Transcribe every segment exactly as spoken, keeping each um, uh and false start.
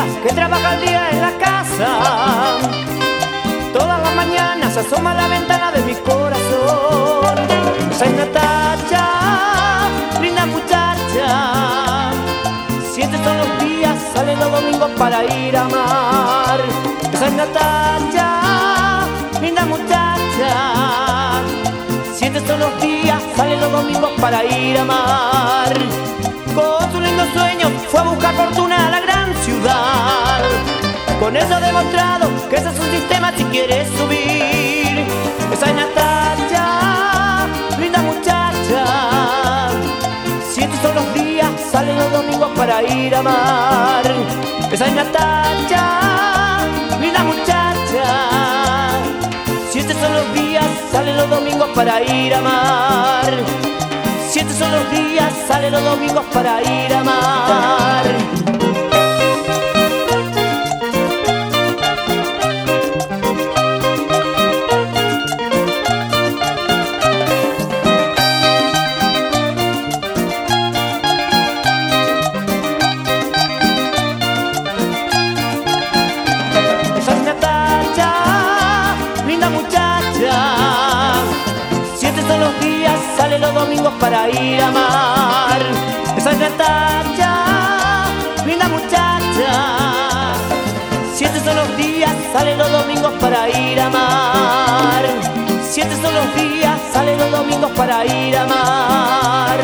que trabaja el día en la casa. Todas las mañanas se asoma a la ventana de mi corazón. Esa es Natacha, linda muchacha. Siete son los días, salen los domingos para ir a amar. Esa es Natacha, linda muchacha. Siete son los días, salen los domingos para ir a amar. Con sus lindos sueños fue a buscar fortuna a la gran ciudad. Con eso ha demostrado que ese es un sistema si quieres subir. Esa es Natacha, linda muchacha. Siete son los días, salen los domingos para ir a amar. Esa es Natacha, linda muchacha. Siete son los días, salen los domingos para ir a amar. Siete son los días, salen los domingos para ir a amar. Esa es Natacha, linda muchacha. Siete son los días, salen los domingos para ir a amar. Esa es Natacha, linda muchacha. Siete son los días, salen los domingos para ir a amar. Siete son los días, salen los domingos para ir a amar.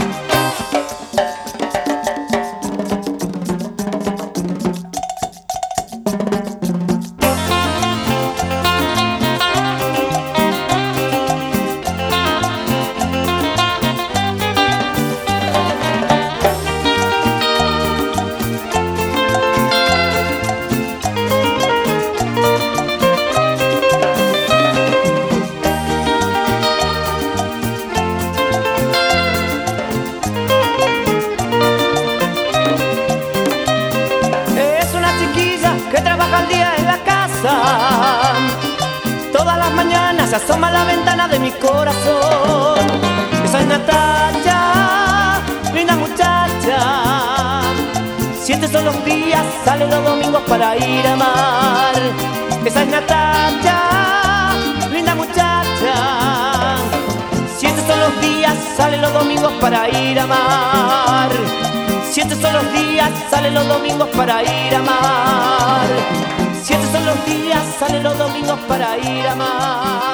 Que trabaja el día en la casa. Todas las mañanas se asoma a la ventana de mi corazón. Esa es Natacha, linda muchacha. Siete son los días, salen los domingos para ir a amar. Esa es Natacha, linda muchacha. Siete son los días, salen los domingos para ir a amar. Siete son los días, salen los domingos para ir a amar. Siete son los días, salen los domingos para ir a amar.